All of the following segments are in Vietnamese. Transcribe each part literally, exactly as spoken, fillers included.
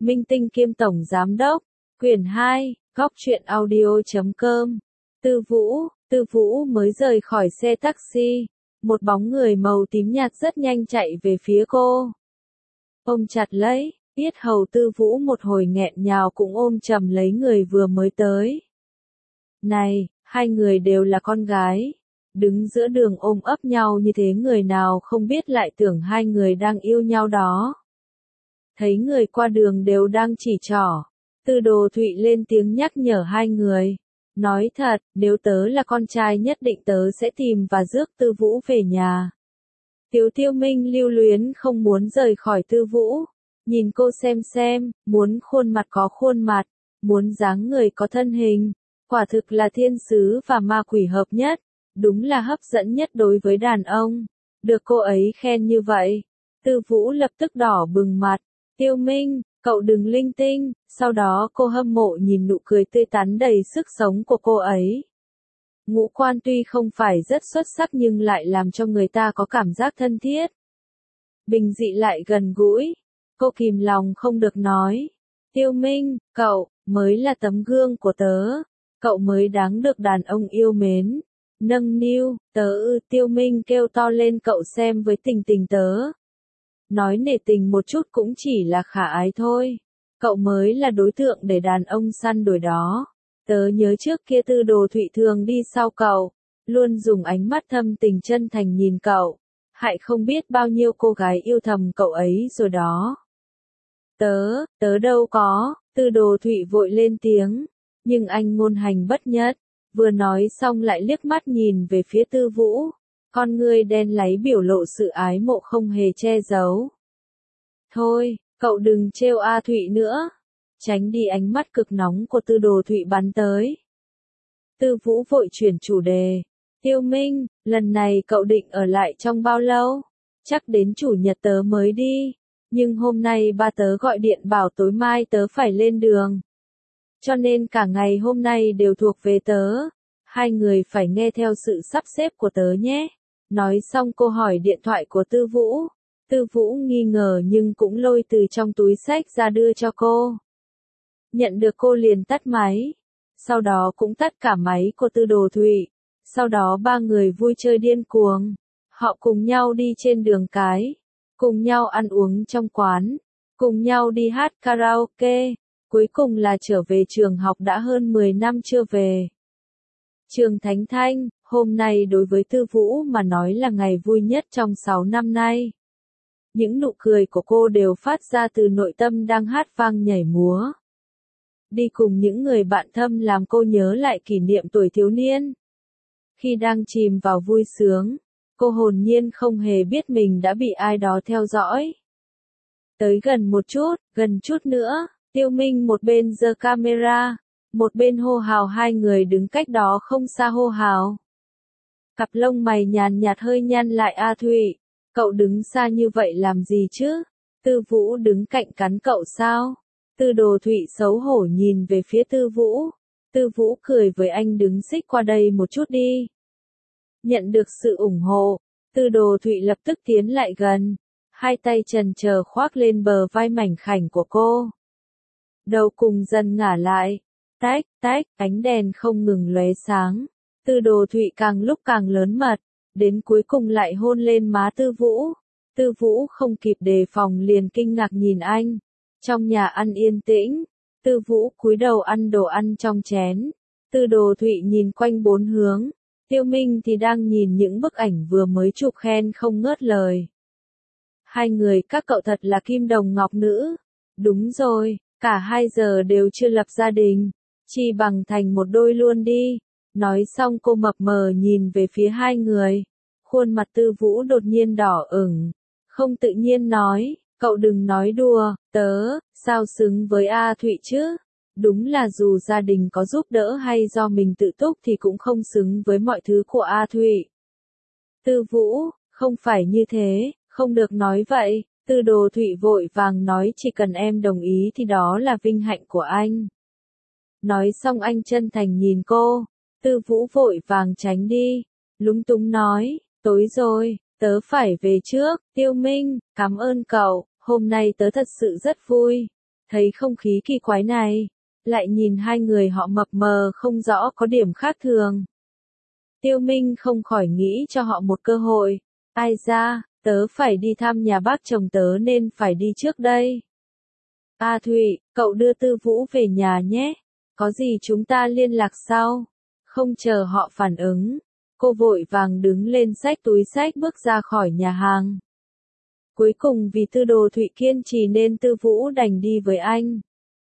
Minh tinh kiêm tổng giám đốc, quyển hai, góc truyện audio chấm com. Tư Vũ, Tư Vũ mới rời khỏi xe taxi, một bóng người màu tím nhạt rất nhanh chạy về phía cô. Ôm chặt lấy, yết hầu Tư Vũ một hồi nghẹn ngào cũng ôm chầm lấy người vừa mới tới. Này, hai người đều là con gái, đứng giữa đường ôm ấp nhau như thế người nào không biết lại tưởng hai người đang yêu nhau đó. Thấy người qua đường đều đang chỉ trỏ, Tư Đồ Thụy lên tiếng nhắc nhở hai người. Nói thật, nếu tớ là con trai nhất định tớ sẽ tìm và rước Tư Vũ về nhà. Tiếu Tiêu Minh lưu luyến không muốn rời khỏi Tư Vũ, nhìn cô xem xem, muốn khuôn mặt có khuôn mặt, muốn dáng người có thân hình, quả thực là thiên sứ và ma quỷ hợp nhất, đúng là hấp dẫn nhất đối với đàn ông. Được cô ấy khen như vậy, Tư Vũ lập tức đỏ bừng mặt. Tiêu Minh, cậu đừng linh tinh, sau đó cô hâm mộ nhìn nụ cười tươi tắn đầy sức sống của cô ấy. Ngũ quan tuy không phải rất xuất sắc nhưng lại làm cho người ta có cảm giác thân thiết. Bình dị lại gần gũi, cô kìm lòng không được nói. Tiêu Minh, cậu, mới là tấm gương của tớ, cậu mới đáng được đàn ông yêu mến. Nâng niu, tớ ư, Tiêu Minh kêu to lên, cậu xem với tình tình tớ. Nói nể tình một chút cũng chỉ là khả ái thôi. Cậu mới là đối tượng để đàn ông săn đuổi đó. Tớ nhớ trước kia Tư Đồ Thụy thường đi sau cậu, luôn dùng ánh mắt thâm tình chân thành nhìn cậu. Hại không biết bao nhiêu cô gái yêu thầm cậu ấy rồi đó. Tớ, tớ đâu có, Tư Đồ Thụy vội lên tiếng. Nhưng anh ngôn hành bất nhất, vừa nói xong lại liếc mắt nhìn về phía Tư Vũ. Con ngươi đen láy biểu lộ sự ái mộ không hề che giấu. Thôi, cậu đừng trêu A Thụy nữa. Tránh đi ánh mắt cực nóng của Tư Đồ Thụy bắn tới. Tư Vũ vội chuyển chủ đề. Tiêu Minh, lần này cậu định ở lại trong bao lâu? Chắc đến chủ nhật tớ mới đi. Nhưng hôm nay ba tớ gọi điện bảo tối mai tớ phải lên đường. Cho nên cả ngày hôm nay đều thuộc về tớ. Hai người phải nghe theo sự sắp xếp của tớ nhé. Nói xong cô hỏi điện thoại của Tư Vũ. Tư Vũ nghi ngờ nhưng cũng lôi từ trong túi xách ra đưa cho cô. Nhận được cô liền tắt máy. Sau đó cũng tắt cả máy của Tư Đồ Thụy. Sau đó ba người vui chơi điên cuồng. Họ cùng nhau đi trên đường cái. Cùng nhau ăn uống trong quán. Cùng nhau đi hát karaoke. Cuối cùng là trở về trường học đã hơn mười năm chưa về. Trường Thánh Thanh, hôm nay đối với Tư Vũ mà nói là ngày vui nhất trong sáu năm nay. Những nụ cười của cô đều phát ra từ nội tâm đang hát vang nhảy múa. Đi cùng những người bạn thân làm cô nhớ lại kỷ niệm tuổi thiếu niên. Khi đang chìm vào vui sướng, cô hồn nhiên không hề biết mình đã bị ai đó theo dõi. Tới gần một chút, gần chút nữa, Tiêu Minh một bên giơ camera, một bên hô hào, hai người đứng cách đó không xa hô hào. Cặp lông mày nhàn nhạt hơi nhăn lại. A Thụy, cậu đứng xa như vậy làm gì chứ? Tư Vũ đứng cạnh cắn cậu sao? Tư Đồ Thụy xấu hổ nhìn về phía Tư Vũ. Tư Vũ cười với anh, đứng xích qua đây một chút đi. Nhận được sự ủng hộ, Tư Đồ Thụy lập tức tiến lại gần, hai tay chần chờ khoác lên bờ vai mảnh khảnh của cô. Đầu cùng dần ngả lại, tách, tách, ánh đèn không ngừng lóe sáng. Tư Đồ Thụy càng lúc càng lớn mật, đến cuối cùng lại hôn lên má Tư Vũ. Tư Vũ không kịp đề phòng liền kinh ngạc nhìn anh. Trong nhà ăn yên tĩnh, Tư Vũ cúi đầu ăn đồ ăn trong chén. Tư Đồ Thụy nhìn quanh bốn hướng, Tiêu Minh thì đang nhìn những bức ảnh vừa mới chụp khen không ngớt lời. Hai người các cậu thật là kim đồng ngọc nữ. Đúng rồi, cả hai giờ đều chưa lập gia đình, chi bằng thành một đôi luôn đi. Nói xong cô mập mờ nhìn về phía hai người. Khuôn mặt Tư Vũ đột nhiên đỏ ửng, không tự nhiên nói, cậu đừng nói đùa, tớ, sao xứng với A Thụy chứ? Đúng là dù gia đình có giúp đỡ hay do mình tự túc thì cũng không xứng với mọi thứ của A Thụy. Tư Vũ, không phải như thế, không được nói vậy. Tư Đồ Thụy vội vàng nói, chỉ cần em đồng ý thì đó là vinh hạnh của anh. Nói xong anh chân thành nhìn cô. Tư Vũ vội vàng tránh đi, lúng túng nói, tối rồi, tớ phải về trước. Tiêu Minh, cảm ơn cậu, hôm nay tớ thật sự rất vui. Thấy không khí kỳ quái này, lại nhìn hai người họ mập mờ không rõ có điểm khác thường. Tiêu Minh không khỏi nghĩ cho họ một cơ hội. Ai ra, tớ phải đi thăm nhà bác chồng tớ nên phải đi trước đây. A Thụy, cậu đưa Tư Vũ về nhà nhé. Có gì chúng ta liên lạc sau. Không chờ họ phản ứng, cô vội vàng đứng lên xách túi xách bước ra khỏi nhà hàng. Cuối cùng vì Tư Đồ Thụy kiên trì nên Tư Vũ đành đi với anh.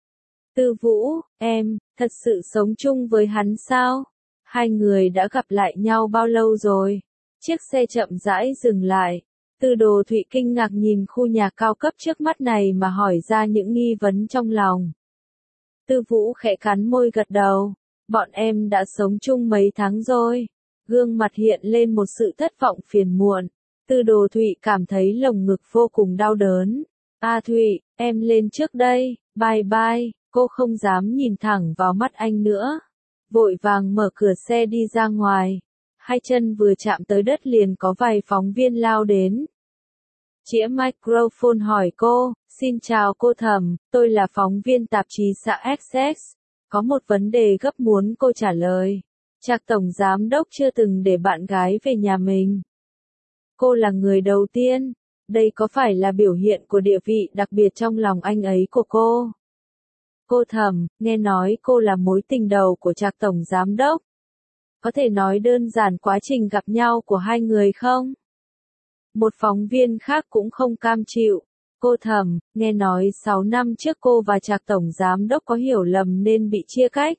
Tư Vũ, em, thật sự sống chung với hắn sao? Hai người đã gặp lại nhau bao lâu rồi? Chiếc xe chậm rãi dừng lại. Tư Đồ Thụy kinh ngạc nhìn khu nhà cao cấp trước mắt này mà hỏi ra những nghi vấn trong lòng. Tư Vũ khẽ cắn môi gật đầu. Bọn em đã sống chung mấy tháng rồi. Gương mặt hiện lên một sự thất vọng phiền muộn. Tư Đồ Thụy cảm thấy lồng ngực vô cùng đau đớn. A Thụy, em lên trước đây, bye bye. Cô không dám nhìn thẳng vào mắt anh nữa. Vội vàng mở cửa xe đi ra ngoài. Hai chân vừa chạm tới đất liền có vài phóng viên lao đến. Chĩa microphone hỏi cô, xin chào cô Thẩm, tôi là phóng viên tạp chí xã Essex. Có một vấn đề gấp muốn cô trả lời. Trạc tổng giám đốc chưa từng để bạn gái về nhà mình. Cô là người đầu tiên. Đây có phải là biểu hiện của địa vị đặc biệt trong lòng anh ấy của cô? Cô Thẩm, nghe nói cô là mối tình đầu của Trạc tổng giám đốc. Có thể nói đơn giản quá trình gặp nhau của hai người không? Một phóng viên khác cũng không cam chịu. Cô Thẩm, nghe nói sáu năm trước cô và Trạc tổng giám đốc có hiểu lầm nên bị chia cách.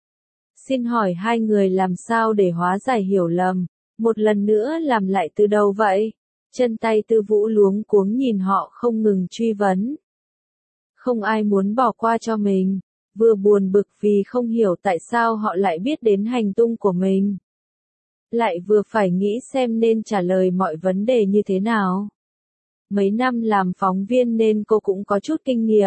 Xin hỏi hai người làm sao để hóa giải hiểu lầm? Một lần nữa làm lại từ đầu vậy? Chân tay Tư Vũ luống cuống nhìn họ không ngừng truy vấn. Không ai muốn bỏ qua cho mình, vừa buồn bực vì không hiểu tại sao họ lại biết đến hành tung của mình. Lại vừa phải nghĩ xem nên trả lời mọi vấn đề như thế nào. Mấy năm làm phóng viên nên cô cũng có chút kinh nghiệm.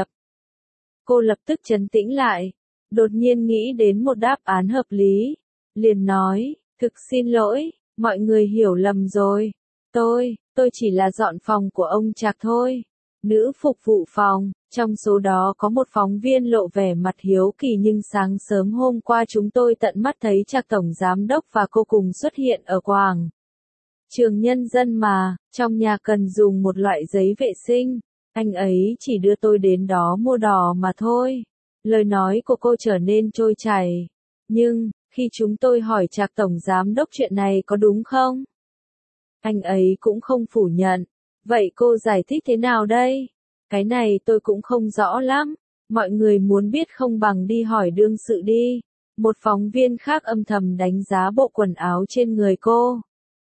Cô lập tức trấn tĩnh lại, đột nhiên nghĩ đến một đáp án hợp lý. Liền nói, thực xin lỗi, mọi người hiểu lầm rồi. Tôi, tôi chỉ là dọn phòng của ông Trạc thôi. Nữ phục vụ phòng, trong số đó có một phóng viên lộ vẻ mặt hiếu kỳ nhưng sáng sớm hôm qua chúng tôi tận mắt thấy Trạc tổng giám đốc và cô cùng xuất hiện ở quảng trường Nhân dân mà, trong nhà cần dùng một loại giấy vệ sinh, anh ấy chỉ đưa tôi đến đó mua đỏ mà thôi. Lời nói của cô trở nên trôi chảy. Nhưng, khi chúng tôi hỏi Trạc tổng giám đốc chuyện này có đúng không? Anh ấy cũng không phủ nhận. Vậy cô giải thích thế nào đây? Cái này tôi cũng không rõ lắm. Mọi người muốn biết không bằng đi hỏi đương sự đi. Một phóng viên khác âm thầm đánh giá bộ quần áo trên người cô.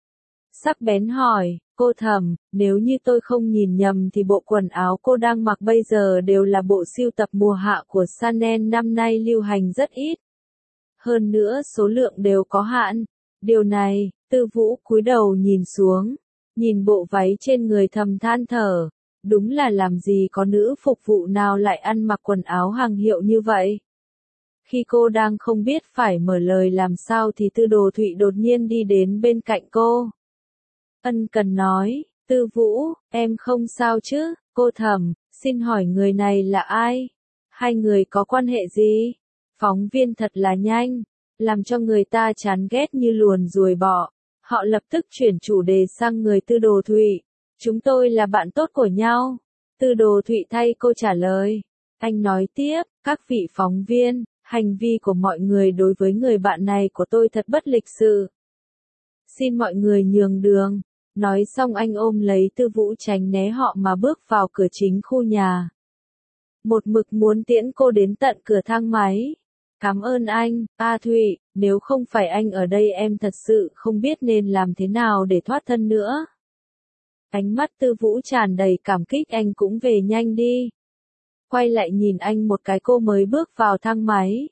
Sắc bén hỏi, cô Thẩm, nếu như tôi không nhìn nhầm thì bộ quần áo cô đang mặc bây giờ đều là bộ sưu tập mùa hạ của Chanel năm nay lưu hành rất ít. Hơn nữa số lượng đều có hạn. Điều này, Tư Vũ cúi đầu nhìn xuống, nhìn bộ váy trên người thầm than thở. Đúng là làm gì có nữ phục vụ nào lại ăn mặc quần áo hàng hiệu như vậy. Khi cô đang không biết phải mở lời làm sao thì Tư Đồ Thụy đột nhiên đi đến bên cạnh cô. Ân cần nói, Tư Vũ, em không sao chứ? Cô Thẩm, xin hỏi người này là ai? Hai người có quan hệ gì? Phóng viên thật là nhanh, làm cho người ta chán ghét như luồn ruồi bọ. Họ lập tức chuyển chủ đề sang người Tư Đồ Thụy. Chúng tôi là bạn tốt của nhau. Tư Đồ Thụy thay cô trả lời. Anh nói tiếp, các vị phóng viên, hành vi của mọi người đối với người bạn này của tôi thật bất lịch sự. Xin mọi người nhường đường. Nói xong anh ôm lấy Tư Vũ tránh né họ mà bước vào cửa chính khu nhà. Một mực muốn tiễn cô đến tận cửa thang máy. Cảm ơn anh, A Thụy, nếu không phải anh ở đây em thật sự không biết nên làm thế nào để thoát thân nữa. Ánh mắt Tư Vũ tràn đầy cảm kích, anh cũng về nhanh đi. Quay lại nhìn anh một cái, cô mới bước vào thang máy.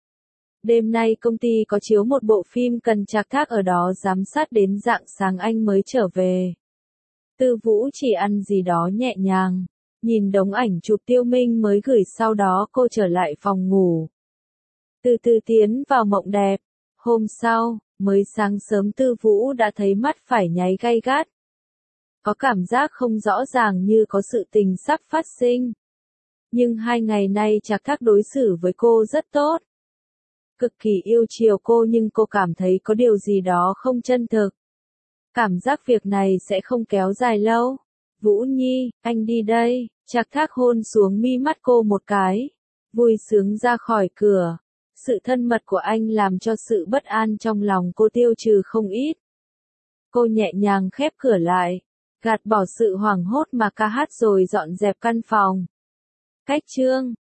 Đêm nay công ty có chiếu một bộ phim cần Trạc Thác ở đó giám sát đến rạng sáng anh mới trở về. Tư Vũ chỉ ăn gì đó nhẹ nhàng, nhìn đống ảnh chụp Tiêu Minh mới gửi, sau đó cô trở lại phòng ngủ. Từ từ tiến vào mộng đẹp. Hôm sau, mới sáng sớm Tư Vũ đã thấy mắt phải nháy gay gắt. Có cảm giác không rõ ràng như có sự tình sắp phát sinh. Nhưng hai ngày nay Trạc Thác đối xử với cô rất tốt. Cực kỳ yêu chiều cô nhưng cô cảm thấy có điều gì đó không chân thực. Cảm giác việc này sẽ không kéo dài lâu. Vũ Nhi, anh đi đây. Trạc Thác hôn xuống mi mắt cô một cái. Vui sướng ra khỏi cửa. Sự thân mật của anh làm cho sự bất an trong lòng cô tiêu trừ không ít. Cô nhẹ nhàng khép cửa lại. Gạt bỏ sự hoảng hốt mà ca hát rồi dọn dẹp căn phòng. Cách chương